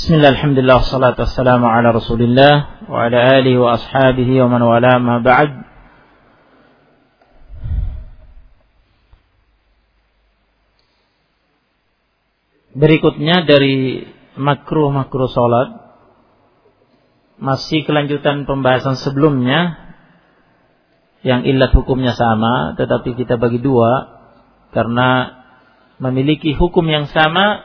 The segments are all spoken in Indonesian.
Bismillah, alhamdulillah, wassalatu wassalamu ala rasulillah wa ala alihi wa ashabihi wa man wala ma ba'd. Berikutnya dari makruh salat, masih kelanjutan pembahasan sebelumnya yang illat hukumnya sama, tetapi kita bagi dua karena memiliki hukum yang sama.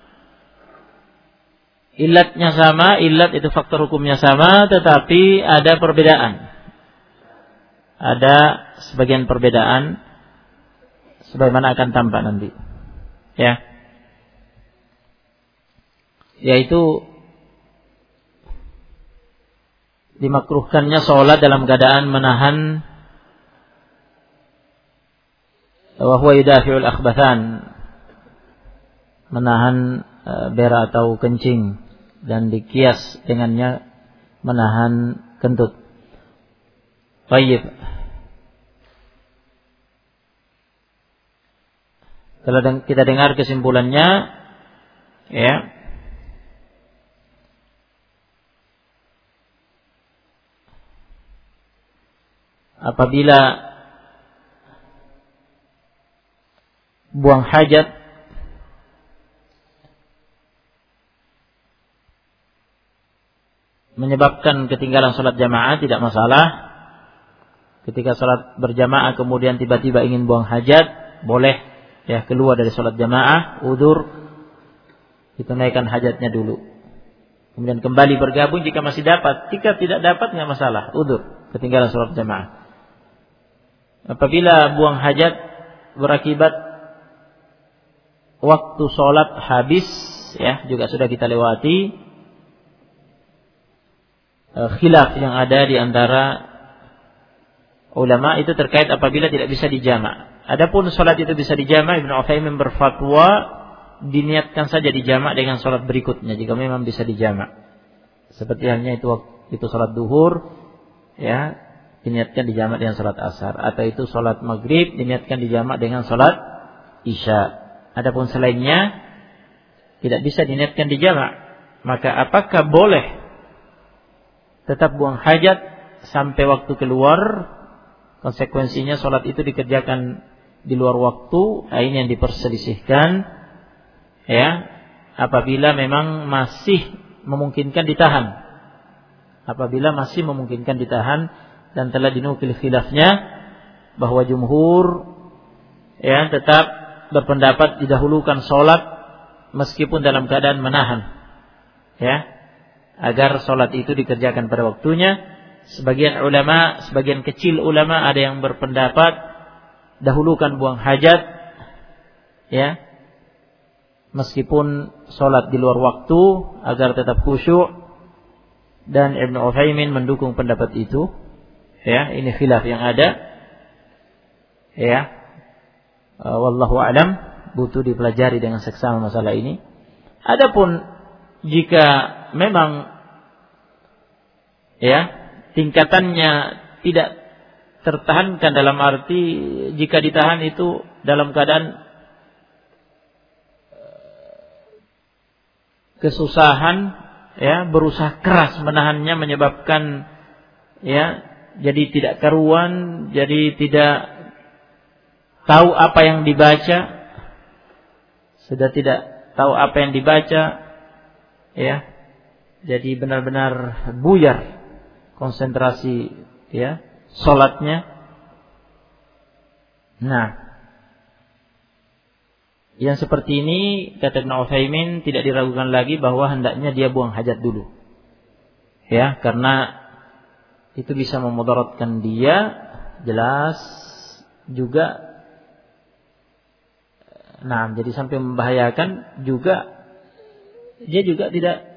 Illatnya sama, illat itu faktor hukumnya sama, tetapi ada perbedaan. Ada sebagian perbedaan, sebagaimana akan tampak nanti. Ya. Yaitu dimakruhkannya sholat dalam keadaan menahan wa huwa yudafi'ul akhbathan, menahan berak atau kencing, dan dikias dengannya menahan kentut. Baik. Kalau kita dengar kesimpulannya, ya. Apabila buang hajat menyebabkan ketinggalan sholat jamaah, tidak masalah. Ketika sholat berjamaah kemudian tiba-tiba ingin buang hajat, boleh ya keluar dari sholat jamaah, udzur, ditunaikan hajatnya dulu. Kemudian kembali bergabung jika masih dapat. Jika tidak dapat tidak masalah, udzur, ketinggalan sholat jamaah. Apabila buang hajat berakibat waktu sholat habis, ya juga sudah kita lewati. Khilaf yang ada di antara ulama itu terkait apabila tidak bisa dijamak. Adapun salat itu bisa dijamak, Ibnu Utsaimin berfatwa diniatkan saja dijamak dengan salat berikutnya jika memang bisa dijamak. Seperti halnya itu salat duhur, ya, diniatkan dijamak dengan salat asar, atau itu salat maghrib diniatkan dijamak dengan salat isya. Adapun selainnya tidak bisa diniatkan dijamak, maka apakah boleh tetap buang hajat sampai waktu keluar? Konsekuensinya sholat itu dikerjakan di luar waktu. Ini yang diperselisihkan, ya. Apabila memang masih memungkinkan ditahan, apabila masih memungkinkan ditahan, dan telah dinukil khilafnya bahwa jumhur, ya, tetap berpendapat didahulukan sholat meskipun dalam keadaan menahan, ya, agar sholat itu dikerjakan pada waktunya. Sebagian ulama, sebagian kecil ulama ada yang berpendapat dahulukan buang hajat, ya, meskipun sholat di luar waktu agar tetap khusyuk. Dan Ibnu Utsaimin mendukung pendapat itu. Ya, ini khilaf yang ada. Ya, wallahu a'lam, butuh dipelajari dengan seksama masalah ini. Adapun jika memang, ya, tingkatannya tidak tertahankan, dalam arti jika ditahan itu dalam keadaan kesusahan, ya, berusaha keras menahannya menyebabkan, ya, jadi tidak karuan, jadi tidak tahu apa yang dibaca, sudah tidak tahu apa yang dibaca, ya, jadi benar-benar buyar konsentrasi, ya, salatnya. Nah, yang seperti ini kata Ibnu Utsaimin tidak diragukan lagi bahwa hendaknya dia buang hajat dulu, ya, karena itu bisa memudaratkan dia, jelas juga. Nah, jadi sampai membahayakan juga, dia juga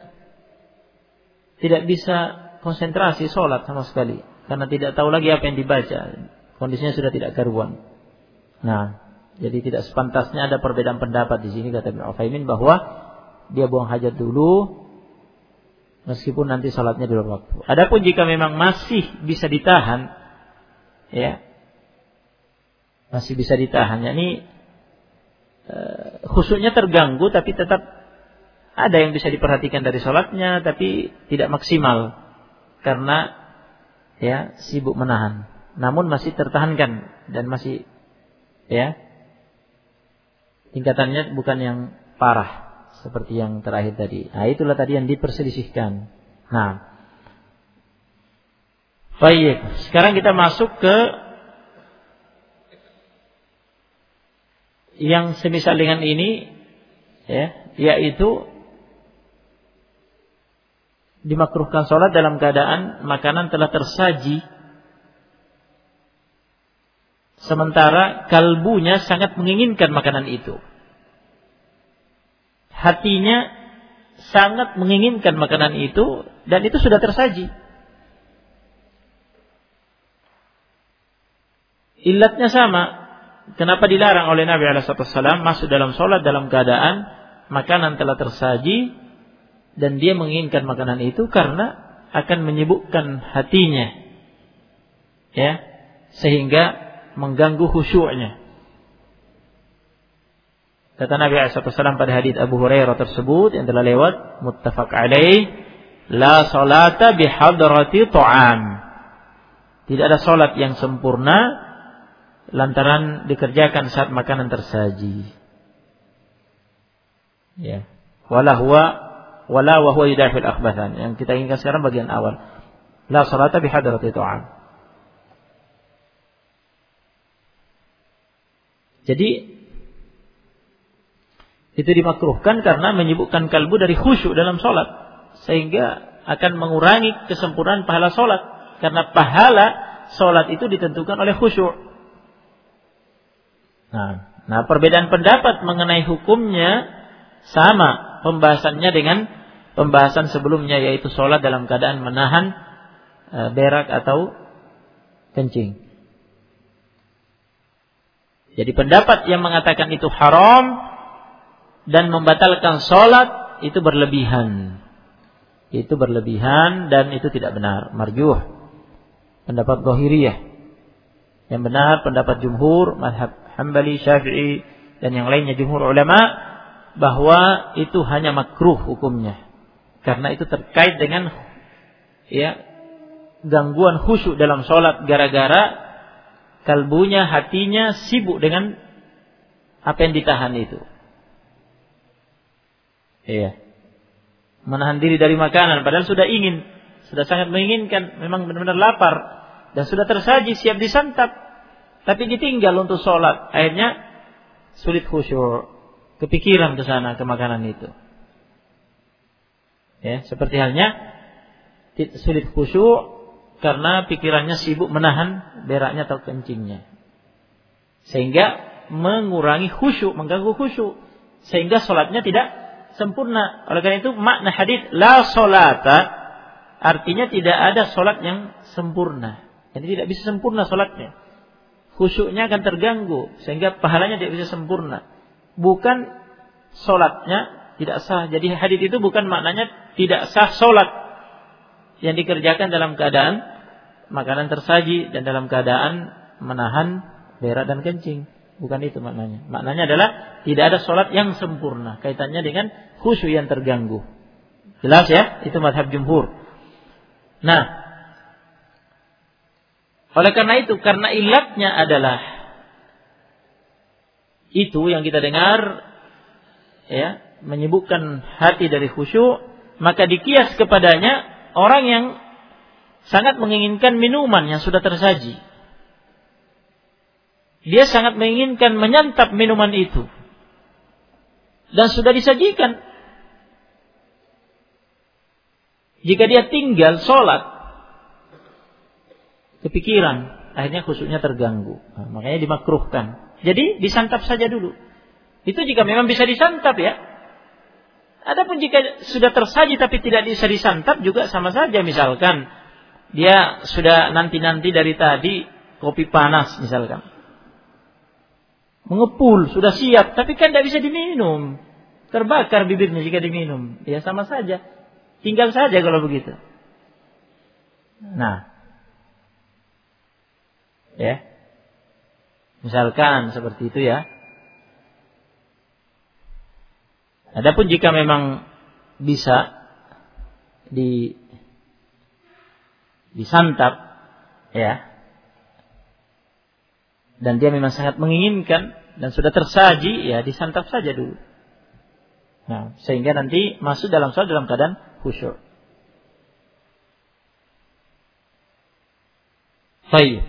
tidak bisa konsentrasi sholat sama sekali, karena tidak tahu lagi apa yang dibaca, kondisinya sudah tidak karuan. Nah, jadi tidak sepantasnya ada perbedaan pendapat di sini kata Ibnu Utsaimin bahwa dia buang hajat dulu meskipun nanti sholatnya di luar waktu. Adapun jika memang masih bisa ditahan, ya, masih bisa ditahan, yakni khusyuknya terganggu tapi tetap ada yang bisa diperhatikan dari sholatnya tapi tidak maksimal karena ya sibuk menahan. Namun masih tertahankan dan masih ya tingkatannya bukan yang parah seperti yang terakhir tadi. Nah, itulah tadi yang diperselisihkan. Nah, baik. Sekarang kita masuk ke yang semisal dengan ini, ya, yaitu dimakruhkan sholat dalam keadaan makanan telah tersaji, sementara kalbunya sangat menginginkan makanan itu. Hatinya sangat menginginkan makanan itu dan itu sudah tersaji. Ilatnya sama. Kenapa dilarang oleh Nabi SAW masuk dalam sholat dalam keadaan makanan telah tersaji dan dia menginginkan makanan itu? Karena akan menyibukkan hatinya, ya, sehingga mengganggu khusyuknya. Kata Nabi SAW pada hadits Abu Hurairah tersebut yang telah lewat, muttafaq alaih, la salata bihadrati ta'am. Tidak ada salat yang sempurna lantaran dikerjakan saat makanan tersaji. Ya. Wala wa huwa yudafil akhbathan. Yang kita inginkan sekarang bagian awal. La salata bihadrati ta'am. Jadi itu dimakruhkan karena menyibukkan kalbu dari khusyuk dalam sholat, sehingga akan mengurangi kesempurnaan pahala sholat, karena pahala sholat itu ditentukan oleh khusyuk. Nah, perbedaan pendapat mengenai hukumnya sama pembahasannya dengan pembahasan sebelumnya, yaitu sholat dalam keadaan menahan berak atau kencing. Jadi pendapat yang mengatakan itu haram dan membatalkan sholat itu berlebihan. Itu berlebihan dan itu tidak benar. Marjuh. Pendapat Zahiriyah. Yang benar pendapat jumhur, mazhab Hambali, Syafi'i dan yang lainnya jumhur ulama, bahwa itu hanya makruh hukumnya. Karena itu terkait dengan ya gangguan khusyuk dalam sholat gara-gara kalbunya, hatinya sibuk dengan apa yang ditahan itu. Iya. Menahan diri dari makanan padahal sudah ingin, sudah sangat menginginkan, memang benar-benar lapar dan sudah tersaji siap disantap, tapi ditinggal untuk sholat. Akhirnya sulit khusyuk, kepikiran ke sana ke makanan itu. Ya, seperti halnya sulit khusyuk karena pikirannya sibuk menahan beraknya atau kencingnya, sehingga mengurangi khusyuk, mengganggu khusyuk, sehingga sholatnya tidak sempurna. Oleh karena itu makna hadis la sholata artinya tidak ada sholat yang sempurna. Jadi tidak bisa sempurna sholatnya, khusyuknya akan terganggu sehingga pahalanya tidak bisa sempurna. Bukan sholatnya tidak sah. Jadi hadis itu bukan maknanya tidak sah sholat yang dikerjakan dalam keadaan makanan tersaji dan dalam keadaan menahan berak dan kencing. Bukan itu maknanya. Maknanya adalah tidak ada sholat yang sempurna. Kaitannya dengan khusyuk yang terganggu. Jelas ya? Itu mazhab jumhur. Nah, oleh karena itu, karena ilatnya adalah itu yang kita dengar, ya, menyibukkan hati dari khusyuk, maka dikias kepadanya orang yang sangat menginginkan minuman yang sudah tersaji. Dia sangat menginginkan menyantap minuman itu dan sudah disajikan. Jika dia tinggal sholat, kepikiran, akhirnya khusyuknya terganggu. Nah, makanya dimakruhkan. Jadi disantap saja dulu. Itu jika memang bisa disantap ya. Adapun jika sudah tersaji tapi tidak bisa disantap juga sama saja. Misalkan dia sudah nanti-nanti dari tadi kopi panas misalkan, mengepul, sudah siap, tapi kan tidak bisa diminum, terbakar bibirnya jika diminum. Ya sama saja, tinggal saja kalau begitu. Nah, ya, misalkan seperti itu ya. Adapun jika memang bisa disantap, ya, dan dia memang sangat menginginkan dan sudah tersaji, ya disantap saja dulu. Nah, sehingga nanti masuk dalam salat dalam keadaan khusyuk. Baik.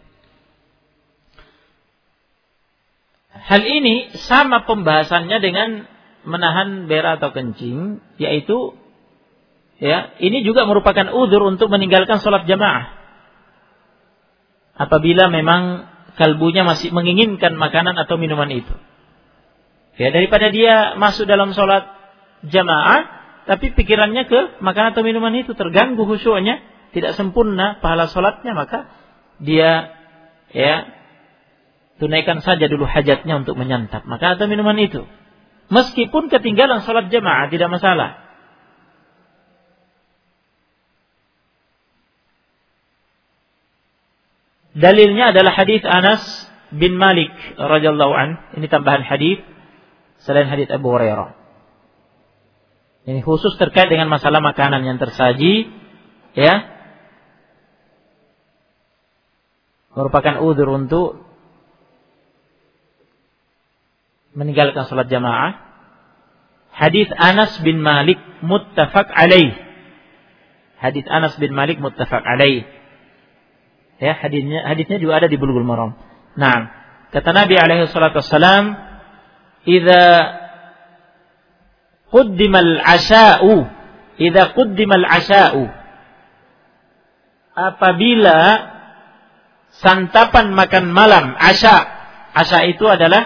Hal ini sama pembahasannya dengan menahan berak atau kencing, yaitu ya, ini juga merupakan uzur untuk meninggalkan salat jamaah. Apabila memang kalbunya masih menginginkan makanan atau minuman itu. Ya, daripada dia masuk dalam salat jamaah tapi pikirannya ke makanan atau minuman itu, terganggu khusyuknya, tidak sempurna pahala salatnya, maka dia ya tunaikan saja dulu hajatnya untuk menyantap makanan atau minuman itu. Meskipun ketinggalan salat jamaah tidak masalah. Dalilnya adalah hadis Anas bin Malik radhiyallahu an. Ini tambahan hadis selain hadis Abu Hurairah. Ini khusus terkait dengan masalah makanan yang tersaji, ya, merupakan uzur untuk meninggalkan salat jamaah. Hadis Anas bin Malik muttafaq alaih. Hadis Anas bin Malik muttafaq alaih. Ya, hadisnya juga ada di Bulughul Maram. Nah, kata Nabi alaihi salatu wassalam, "Idza quddimal 'asha'u, apabila santapan makan malam, 'asha itu adalah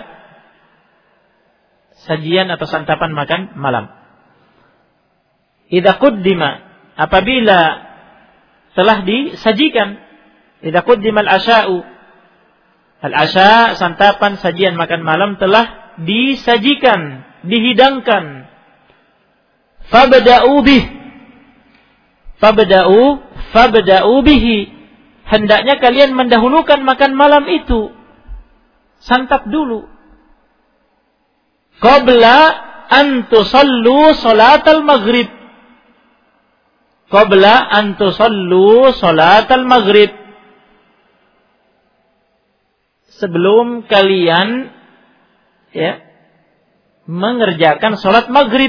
sajian atau santapan makan malam. Idza quddima, apabila telah disajikan, idza quddimal 'asha'u, al-'asha santapan sajian makan malam telah disajikan, dihidangkan. Fabda'u bihi, hendaknya kalian mendahulukan makan malam itu, santap dulu. Qabla an tusallu salatal maghrib, qabla an tusallu salatal maghrib, sebelum kalian ya mengerjakan salat maghrib.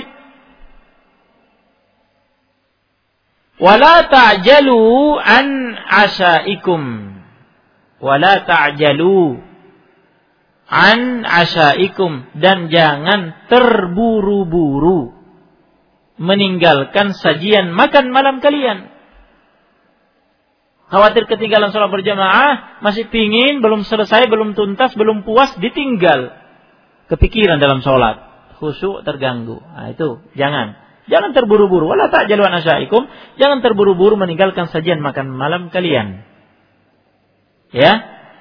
Wala ta'jalu an 'ashaikum, wala ta'jalu an 'ashaikum, dan jangan terburu-buru meninggalkan sajian makan malam kalian. Khawatir ketinggalan salat berjamaah, masih pingin, belum selesai, belum tuntas, belum puas, ditinggal. Kepikiran dalam salat, khusyuk terganggu. Nah, itu jangan terburu-buru. Wala ta'jalu an 'ashaikum, jangan terburu-buru meninggalkan sajian makan malam kalian. Ya.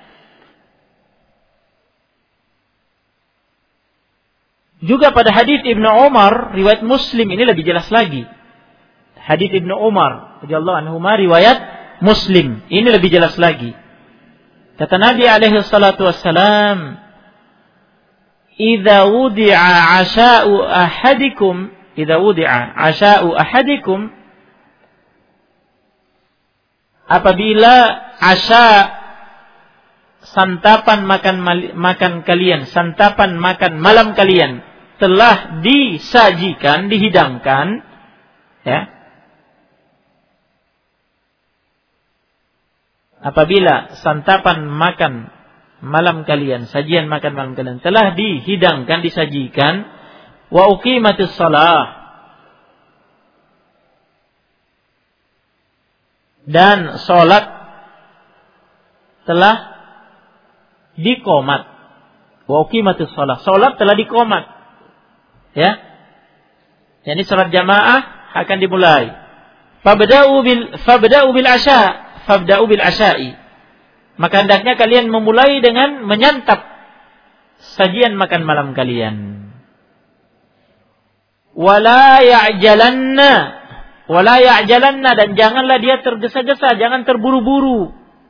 Juga pada hadis Ibnu Umar riwayat Muslim, ini lebih jelas lagi. Hadis Ibnu Umar radhiyallahu anhu riwayat Muslim, ini lebih jelas lagi. Kata Nabi alaihi salatu wassalam, "Idza wudi'a 'asha'u ahadikum, apabila 'asha santapan makan kalian, santapan makan malam kalian telah disajikan, dihidangkan, ya. Apabila santapan makan malam kalian, sajian makan malam kalian telah dihidangkan, disajikan, wa uqimatis shalah, dan salat telah dikomat. Wa uqimatis shalah, salat telah dikomat. Ya. Jadi salat jamaah akan dimulai. Fabda'u bil 'asha'i. Maka hendaknya kalian memulai dengan menyantap sajian makan malam kalian. Wala ya'jalanna, dan janganlah dia tergesa-gesa, jangan terburu-buru.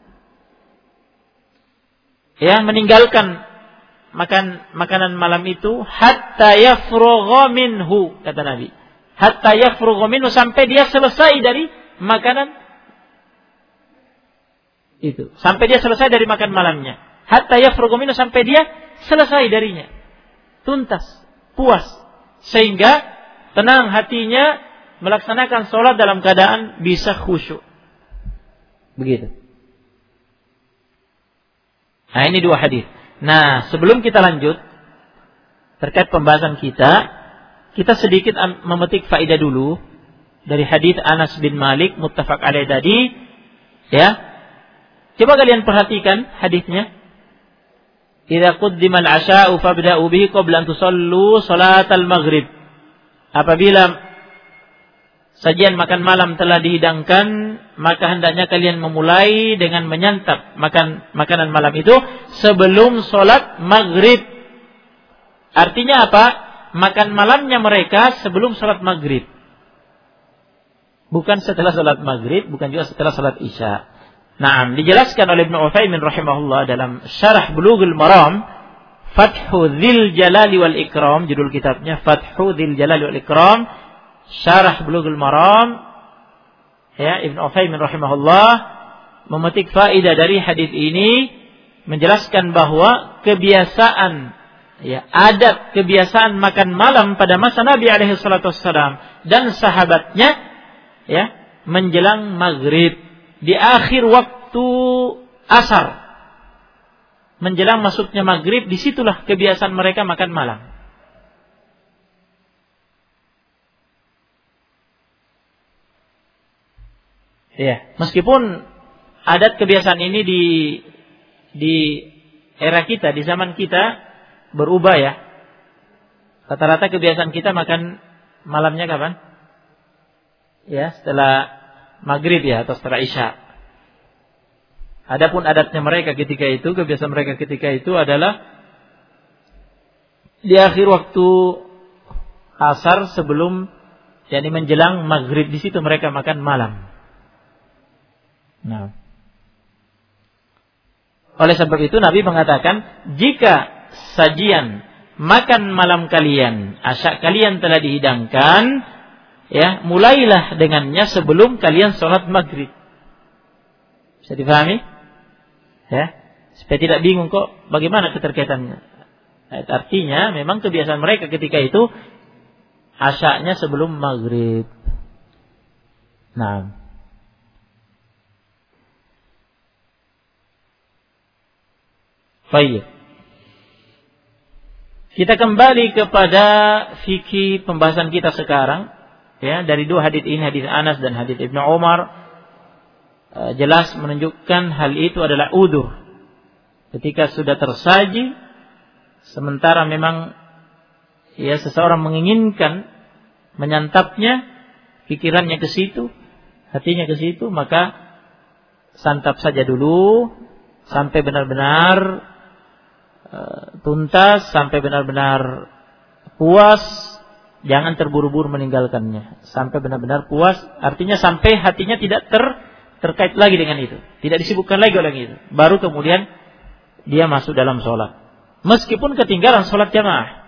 Ya, meninggalkan makanan malam itu hatta yafrugha minhu, kata Nabi. hatta yafrugha minhu, sampai dia selesai dari makanan itu, sampai dia selesai dari makan malamnya. Hatta yafrugha minhu, sampai dia selesai darinya, tuntas, puas, sehingga tenang hatinya melaksanakan sholat dalam keadaan bisa khusyuk. Begitu. Nah, ini dua hadis. Nah, sebelum kita lanjut terkait pembahasan kita sedikit memetik faedah dulu dari hadis Anas bin Malik muttafaq alaih tadi, ya. Coba kalian perhatikan hadisnya. Idza quddima al-'asha'u fabda'u bihi qabla an tusallu salatal maghrib. Apabila sajian makan malam telah dihidangkan, maka hendaknya kalian memulai dengan menyantap makanan malam itu sebelum sholat maghrib. Artinya apa? Makan malamnya mereka sebelum sholat maghrib. Bukan setelah sholat maghrib, bukan juga setelah sholat isya. Nah, dijelaskan oleh Ibnu Utsaimin rahimahullah dalam Syarah Bulughul Maram, Fathu Dzil Jalali wal Ikram, judul kitabnya Fathu Dzil Jalali wal Ikram, Syarah Bulughul Maram, ya, Ibnu Utsaimin rahimahullah memetik faedah dari hadis ini, menjelaskan bahwa kebiasaan, ya, adat kebiasaan makan malam pada masa Nabi alaihi salatu wassalam dan sahabatnya, ya, menjelang maghrib, di akhir waktu asar, menjelang masuknya maghrib, disitulah kebiasaan mereka makan malam. Ya, meskipun adat kebiasaan ini di era kita, di zaman kita berubah, ya. Rata-rata kebiasaan kita makan malamnya kapan? Ya, setelah maghrib, ya, atau setelah isya. Adapun adatnya mereka ketika itu, kebiasaan mereka ketika itu adalah di akhir waktu asar sebelum, yakni menjelang maghrib, di situ mereka makan malam. Nah, oleh sebab itu Nabi mengatakan, jika sajian makan malam kalian, asya kalian telah dihidangkan, ya, mulailah dengannya sebelum kalian sholat maghrib. Bisa dipahami? Ya, supaya tidak bingung kok bagaimana keterkaitannya. Artinya memang kebiasaan mereka ketika itu asyaknya sebelum maghrib. Nah, baik. Kita kembali kepada fikih pembahasan kita sekarang, ya, dari dua hadis ini, hadis Anas dan hadis Ibnu Umar, jelas menunjukkan hal itu adalah udzur. Ketika sudah tersaji, sementara memang, ya, seseorang menginginkan menyantapnya, pikirannya ke situ, hatinya ke situ, maka santap saja dulu sampai benar-benar tuntas, sampai benar-benar puas. Jangan terburu-buru meninggalkannya, sampai benar-benar puas. Artinya sampai hatinya tidak terkait lagi dengan itu, tidak disibukkan lagi oleh itu, baru kemudian dia masuk dalam sholat, meskipun ketinggalan sholat jamaah.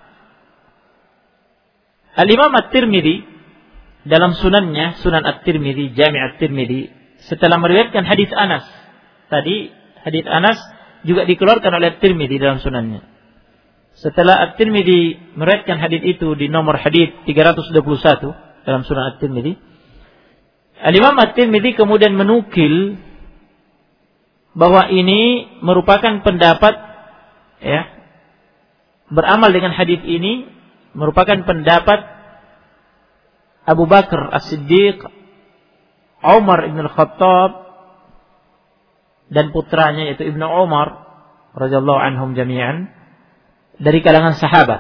Al-Imam At-Tirmidzi dalam sunannya, Sunan At-Tirmidzi, Jami' At-Tirmidzi, setelah meriwayatkan hadis Anas tadi, hadis Anas juga dikeluarkan oleh At-Tirmidzi dalam sunannya. Setelah At-Tirmidzi meriwayatkan hadis itu di nomor hadis 321 dalam Sunan At-Tirmidzi, Al-Imam At-Tirmidzi kemudian menukil bahwa ini merupakan pendapat, ya, beramal dengan hadis ini merupakan pendapat Abu Bakar As-Siddiq, Umar ibn al-Khattab, dan putranya yaitu Ibnu Umar radhiyallahu anhum jami'an, dari kalangan sahabat.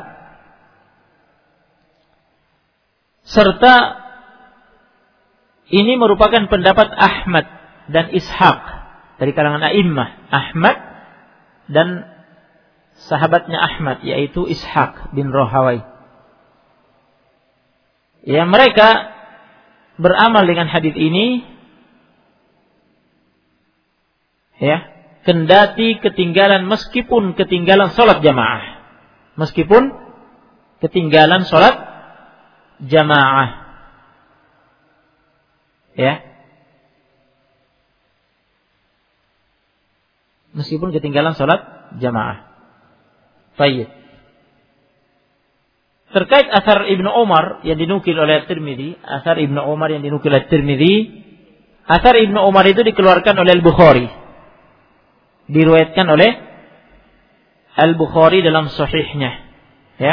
Serta ini merupakan pendapat Ahmad dan Ishaq dari kalangan a'immah, Ahmad dan sahabatnya Ahmad yaitu Ishaq bin Rahawai. Ya, mereka beramal dengan hadis ini, ya, kendati ketinggalan, meskipun ketinggalan sholat jamaah, meskipun ketinggalan sholat jamaah. Ya. Meskipun ketinggalan salat jamaah. Baik. Terkait asar Ibnu Umar yang dinukil oleh Tirmidzi, asar Ibnu Umar yang dinukil oleh Tirmidzi, asar Ibnu Umar itu dikeluarkan oleh Al-Bukhari. Diriwayatkan oleh Al-Bukhari dalam sahihnya, ya.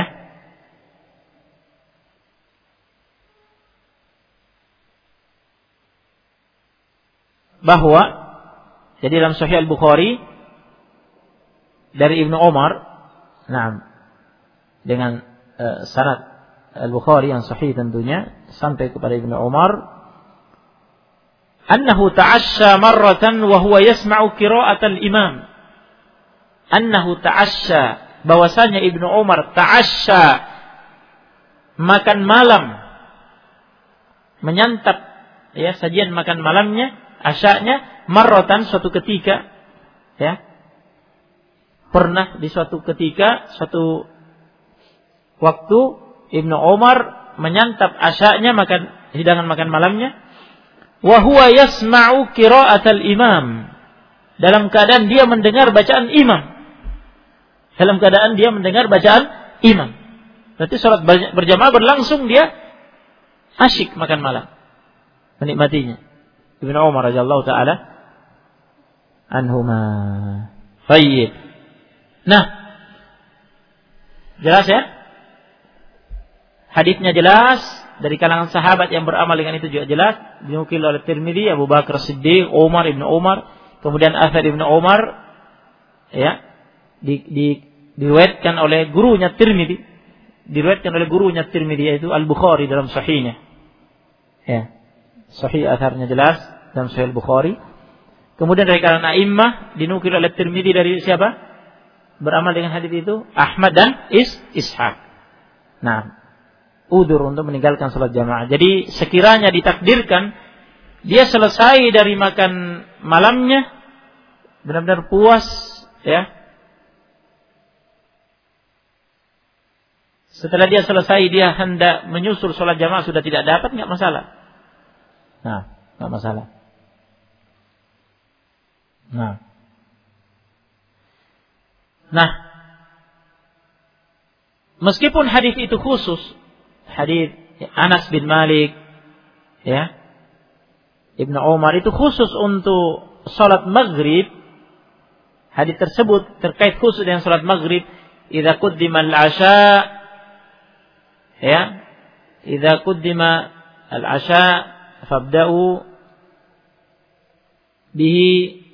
Bahwa jadi dalam sahih Al-Bukhari dari Ibnu Umar, dengan sanad Al-Bukhari yang sahih tentunya sampai kepada Ibnu Umar, annahu ta'ashsha marratan wa huwa yasma'u qira'atal imam. Annahu ta'ashsha, bahwasanya Ibnu Umar ta'ashsha, makan malam, menyantap ya sajian makan malamnya, asyaknya, marratan, suatu ketika, ya. Pernah di suatu ketika, suatu waktu Ibnu Umar menyantap asyaknya, makan hidangan makan malamnya, wa huwa yasma'u qira'atal imam, dalam keadaan dia mendengar bacaan imam. Dalam keadaan dia mendengar bacaan imam. Berarti salat berjamaah berlangsung, dia asyik makan malam, menikmatinya. Ibnu Umar radhiyallahu taala anhuma. Baik. Nah, jelas ya? Hadisnya jelas, dari kalangan sahabat yang beramal dengan itu juga jelas, dinukil oleh Tirmidzi, Abu Bakar Siddiq, Umar Ibnu Umar, kemudian Athar Ibnu Umar, ya, diriwayatkan oleh gurunya Tirmidzi, yaitu Al-Bukhari dalam sahihnya. Ya. Sahih atharnya jelas dalam Sahih Al-Bukhari. Kemudian dari kalangan a'immah dinukil oleh Tirmidzi dari siapa? Beramal dengan hadis itu Ahmad dan Ishaq. Nah, udzur untuk meninggalkan salat jamaah. Jadi sekiranya ditakdirkan dia selesai dari makan malamnya benar-benar puas, ya. Setelah dia selesai, dia hendak menyusul salat jamaah, sudah tidak dapat, enggak masalah. Nah, enggak masalah. Nah, meskipun hadis itu khusus, hadis Anas bin Malik, ya, Ibnu Umar itu khusus untuk salat maghrib. Hadis tersebut terkait khusus dengan salat maghrib. Idza quddima al-'asha, ya, idza quddima al-'asha fabda'u bihi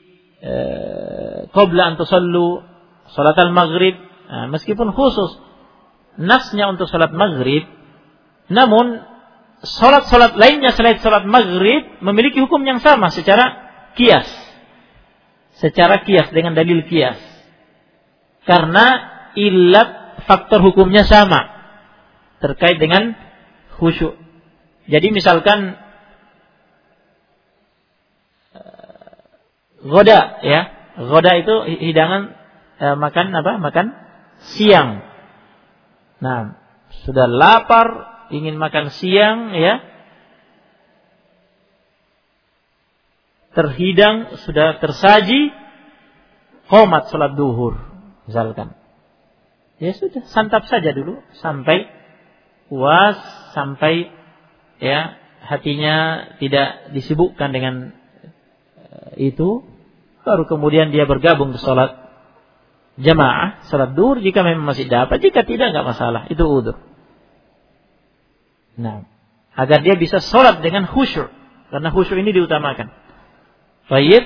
qabla an tusallu salat al-maghrib. Nah, meskipun khusus nasnya untuk salat maghrib, namun salat-salat lainnya selain salat maghrib memiliki hukum yang sama secara qiyas. Secara qiyas, dengan dalil qiyas. Karena illat faktor hukumnya sama terkait dengan khusyuk. Jadi misalkan ghoda, ya. Ghoda itu hidangan makan apa? Makan siang. Nah, sudah lapar, ingin makan siang, ya. Terhidang, sudah tersaji, qomat salat duhur, misalkan. Ya sudah, santap saja dulu sampai puas, sampai ya hatinya tidak disibukkan dengan itu, baru kemudian dia bergabung ke salat jamaah, salat duhur jika memang masih dapat, jika tidak enggak masalah, itu udzur. Nah, agar dia bisa salat dengan khusyuk, karena khusyuk ini diutamakan. Baik.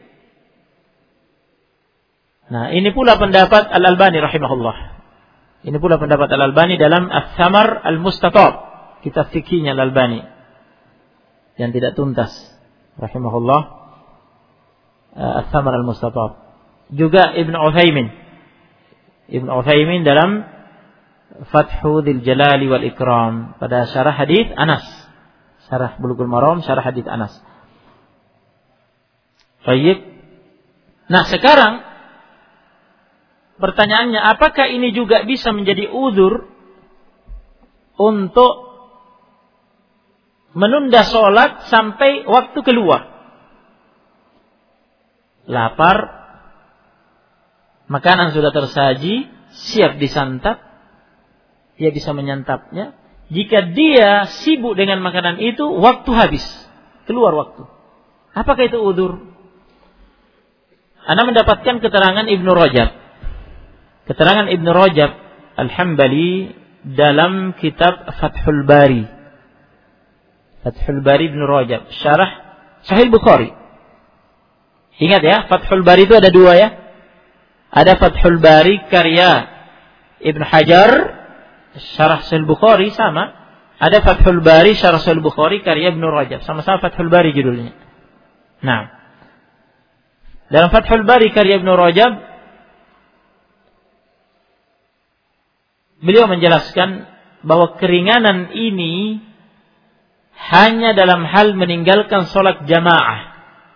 Nah, ini pula pendapat Al-Albani rahimahullah. Ini pula pendapat Al-Albani dalam Ats-Tsamar Al-Mustatab, kitab fikihnya Al-Albani yang tidak tuntas rahimahullah. Ats-Tsamar Al-Mustatab. Juga Ibnu Utsaimin dalam Fathu Dzil Jalali wal Ikram pada syarah hadis Anas, syarah Bulughul Maram, syarah hadis Anas. Baik. Nah, sekarang pertanyaannya, apakah ini juga bisa menjadi udzur untuk menunda sholat sampai waktu keluar. Lapar, makanan sudah tersaji, siap disantap, dia bisa menyantapnya. Jika dia sibuk dengan makanan itu, waktu habis, keluar waktu. Apakah itu udzur? Anda mendapatkan keterangan Ibnu Rajab. Keterangan Ibnu Rajab Al-Hambali dalam kitab Fathul Bari. Fathul Bari Ibnu Rajab, syarah Sahih Bukhari. Ingat ya, Fathul Bari itu ada dua ya. Ada Fathul Bari karya Ibnu Hajar, syarah Sahih Bukhari sama. Ada Fathul Bari syarah Sahih Bukhari karya Ibnu Rajab, sama-sama Fathul Bari judulnya. Nah, dalam Fathul Bari karya Ibnu Rajab, beliau menjelaskan bahwa keringanan ini hanya dalam hal meninggalkan sholat jamaah.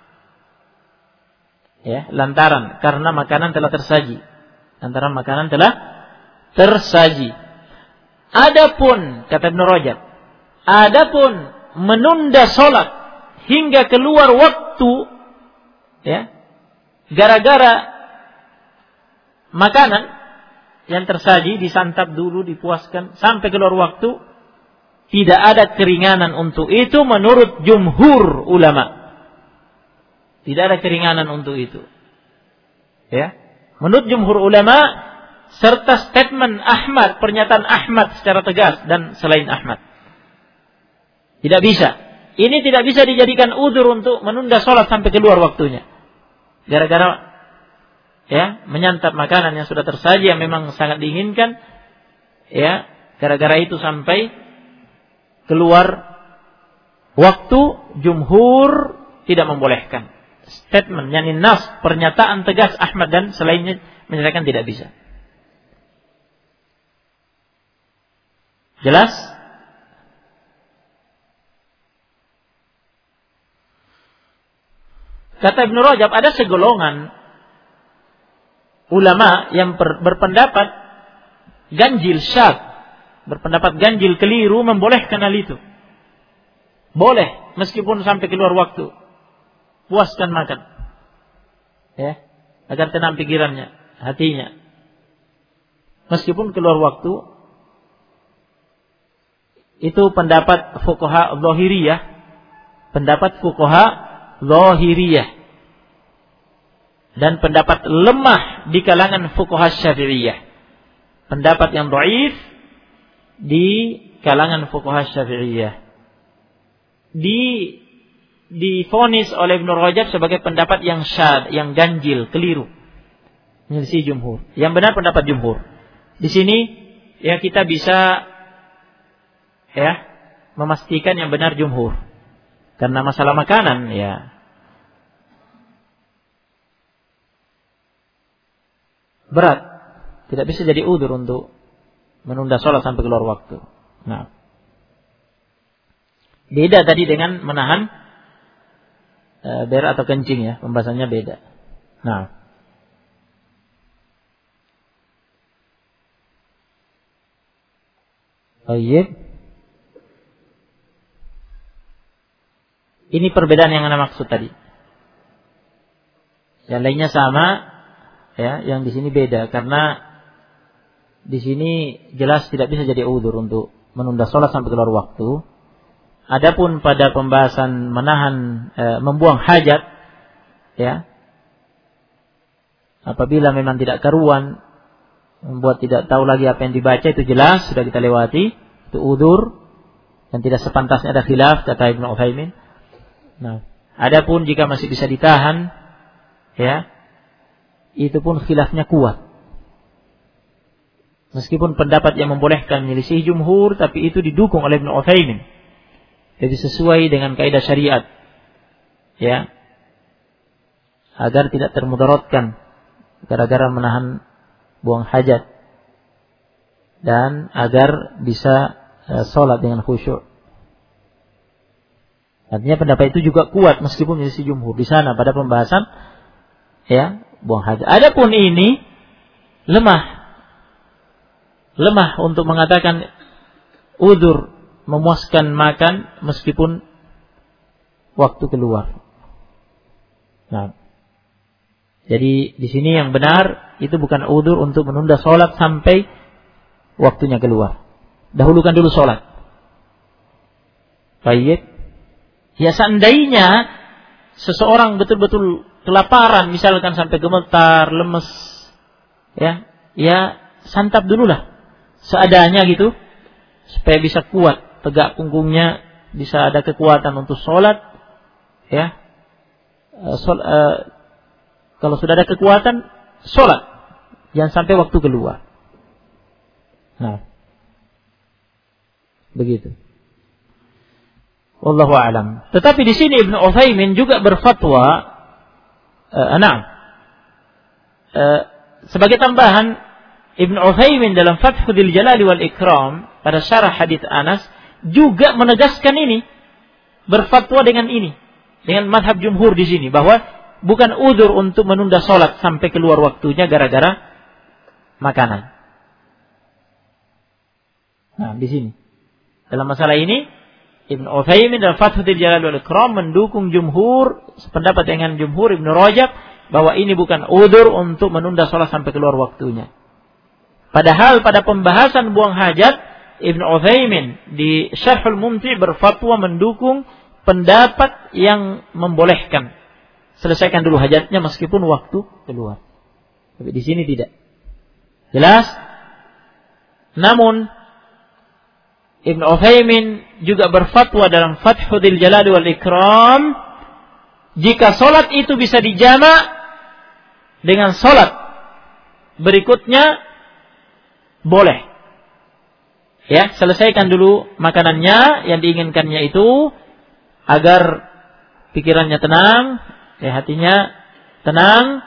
Ya, lantaran karena makanan telah tersaji. Lantaran makanan telah tersaji. Adapun, kata Ibnu Rajab, adapun menunda sholat hingga keluar waktu, ya, gara-gara makanan yang tersaji disantap dulu, dipuaskan sampai keluar waktu, tidak ada keringanan untuk itu menurut jumhur ulama. Tidak ada keringanan untuk itu. Ya, menurut jumhur ulama serta statement Ahmad, pernyataan Ahmad secara tegas dan selain Ahmad. Tidak bisa. Ini tidak bisa dijadikan udzur untuk menunda sholat sampai keluar waktunya. Gara-gara ya menyantap makanan yang sudah tersaji yang memang sangat diinginkan, ya, gara-gara itu sampai keluar waktu, jumhur tidak membolehkan. Statement yakni nas, pernyataan tegas Ahmad dan selainnya menyatakan tidak bisa. Jelas? Kata Ibnu Rajab, ada segolongan ulama yang berpendapat ganjil syadz, berpendapat ganjil keliru membolehkan hal itu. Boleh meskipun sampai keluar waktu. Puaskan makan. Ya, agar tenang pikirannya, hatinya. Meskipun keluar waktu. Itu pendapat fuqaha zahiriyah. Pendapat fuqaha zahiriyah. Dan pendapat lemah di kalangan fuqaha syafi'iyah. Pendapat yang dhaif di kalangan fuqaha syafi'iyah. Divonis oleh Ibnu Rajab sebagai pendapat yang syadz, yang ganjil, keliru. Menyelisih jumhur. Yang benar pendapat jumhur. Di sini ya kita bisa ya memastikan yang benar jumhur. Karena masalah makanan ya berat. Tidak bisa jadi udzur untuk menunda sholat sampai keluar waktu. Nah, beda tadi dengan menahan berak atau kencing ya, pembahasannya beda. Nah, baik. Ini perbedaan yang Anda maksud tadi. Yang lainnya sama, ya, yang di sini beda karena di sini jelas tidak bisa jadi udzur untuk menunda sholat sampai keluar waktu. Adapun pada pembahasan menahan, membuang hajat, ya, apabila memang tidak karuan, membuat tidak tahu lagi apa yang dibaca, itu jelas sudah kita lewati, itu udzur dan tidak sepantasnya ada khilaf, kata Ibnu Utsaimin. Nah, adapun jika masih bisa ditahan, ya, itu pun khilafnya kuat. Meskipun pendapat yang membolehkan menyelisih jumhur, tapi itu didukung oleh Ibnu Utsaimin. Jadi sesuai dengan kaidah syariat, ya, agar tidak termudaratkan gara-gara menahan buang hajat dan agar bisa sholat dengan khusyuk. Artinya pendapat itu juga kuat meskipun menyelisih jumhur di sana pada pembahasan ya buang hajat. Adapun ini lemah untuk mengatakan udzur memuaskan makan meskipun waktu keluar. Nah, jadi di sini yang benar itu bukan udzur untuk menunda sholat sampai waktunya keluar. Dahulukan dulu sholat. Baik. Ya seandainya seseorang betul-betul kelaparan, misalkan sampai gemetar, lemes, ya santap dululah seadanya gitu, supaya bisa kuat, tegak punggungnya, bisa ada kekuatan untuk sholat, ya. Kalau sudah ada kekuatan, sholat, jangan sampai waktu keluar. Nah, begitu. Wallahu a'lam. Tetapi di sini Ibnu Utsaimin juga berfatwa, sebagai tambahan, Ibnu Utsaimin dalam Fathul Jalali wal Ikram pada syarah hadits Anas juga menegaskan ini, berfatwa dengan ini, dengan mazhab jumhur di sini, bahwa bukan udzur untuk menunda sholat sampai keluar waktunya gara-gara makanan. Nah, di sini dalam masalah ini Ibnu Utsaimin dalam Fathul Jalali wal Ikram mendukung jumhur, sependapat dengan jumhur Ibnu Rajab, bahwa ini bukan udzur untuk menunda sholat sampai keluar waktunya. Padahal pada pembahasan buang hajat, Ibnu Utsaimin di Syarhul Mumti' berfatwa mendukung pendapat yang membolehkan selesaikan dulu hajatnya meskipun waktu keluar. Tapi di sini tidak. Jelas? Namun Ibnu Utsaimin juga berfatwa dalam Fathul Jalali wal Ikram, jika sholat itu bisa dijama' dengan sholat berikutnya, boleh. Ya, selesaikan dulu makanannya yang diinginkannya itu agar pikirannya tenang, hatinya tenang,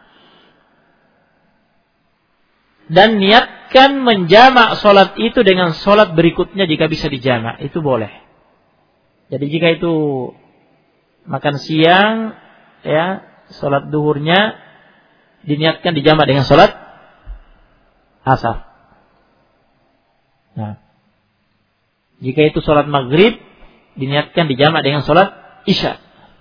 dan niatkan menjamak sholat itu dengan sholat berikutnya jika bisa dijamak, itu boleh. Jadi jika itu makan siang, ya, sholat duhurnya diniatkan dijamak dengan sholat asar. Nah, jika itu sholat maghrib diniatkan dijamak dengan sholat isya.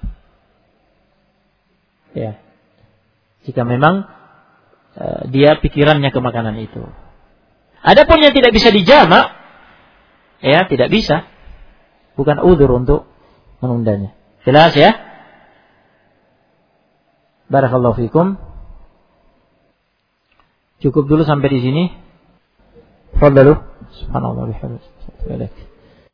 Ya, jika memang dia pikirannya ke makanan itu. Adapun yang tidak bisa dijamak, ya tidak bisa, bukan udzur untuk menundanya. Jelas ya? Barakallahu fikum. Cukup dulu sampai di sini. Fadhalu. Subhanallah wa bihamdihi.